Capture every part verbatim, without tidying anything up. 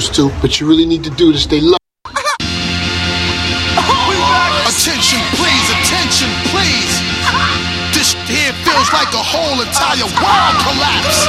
used to, but you really need to do to stay low. Attention, please, attention, please. This here feels like a whole entire world collapse.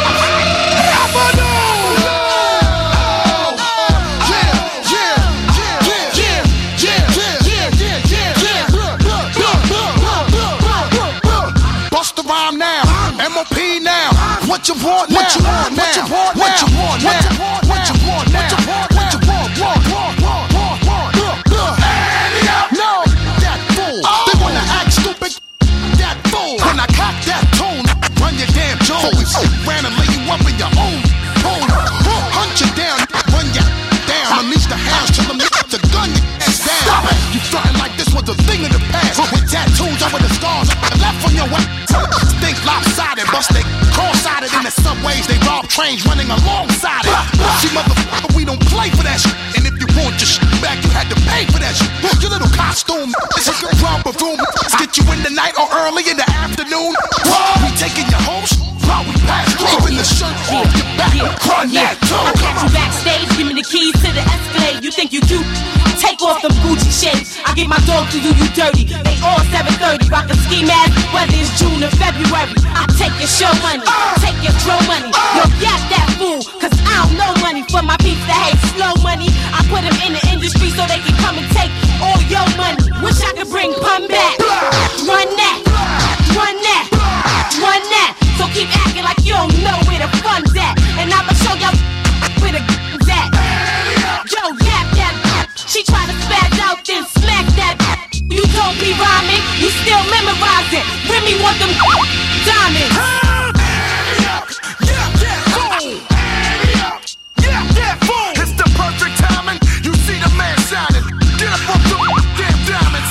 Bust the rhyme now, M O P now. What you want now? What you want now? What you want now? What you want now? What you want now? What you want? What you want? Want? Want? Want? Want? Want? No, that fool. They wanna act stupid. That fool. When I cock that tune, run your damn Jones. Ran and lay you up in your own hole. Hunt you down, run you down. Unleash the hounds till them the gun your ass down. You frontin' like this was a thing of the past. With tattoos over the scars left on your way. Think lopsided, bust they cross-sided in the subways. They rob trains running alongside it. See, motherfucker, we don't play for that shit. And if you want your shit back, you had to pay for that shit. Your little costume, it's a good romper room. Let's get you in the night or early in the afternoon. We taking your host while we pass through. Keeping the shirt off your back, run that too. I catch you backstage, give me the keys to the Escalade. You think you cute? Take off them Gucci shades. I get my dog to do you dirty. They all seven thirty, rockin' ski mask, whether it's June or February. I take your show money, take your throw money. Yo, got that fool, cause I don't know money. For my peeps that hate slow money, I put them in the industry so they can come and take all your money. Wish I could bring pun back. Run that, run that, run that. So keep acting like you don't know where the fun's at. And I'ma show y'all where the gun's at. Yo, yap that. She try to spaz out, then smack that. You don't be rhyming, you still memorize it. Remy want them diamonds. Yeah, that fool. Yeah, that fool. It's the perfect timing. You see the man shining. Get up off the damn diamonds.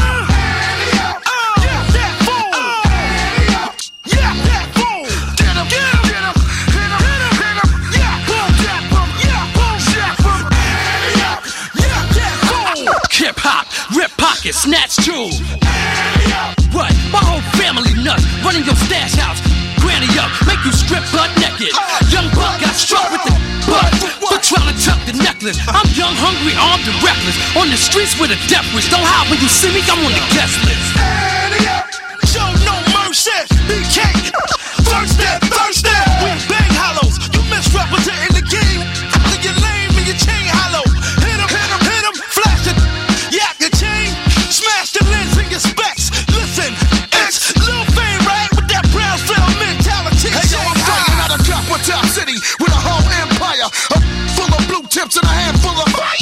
Yeah, that fool. Yeah, that fool. Get him, get him, get him. Hit him, hit him, yeah, boom, yeah, boom, yeah, boom, yeah, boom. Yeah, that fool. Hip hop, rip pockets, snatch jewels. What? My whole family nuts, running your stash house. Granny up, make you strip butt naked. Young buck got struck with the butt for trying to tuck the necklace. I'm young, hungry, armed, and reckless. On the streets with a death wish. Don't hide when you see me, I'm on the guest list. Show no mercy, B K. Thirsty, thirsty. We bang hollows. You misrepresenting the game. You're lame and your chain hollow. Hit him, hit him, hit him. Flash it. Yap your chain. Smash the lens in your specs. Listen, it's Lil Fame, right? With that Brownsville mentality. Hey yo, I'm fighting out of Copper Top City with a whole empire, a full of blue tips and a handful of fire.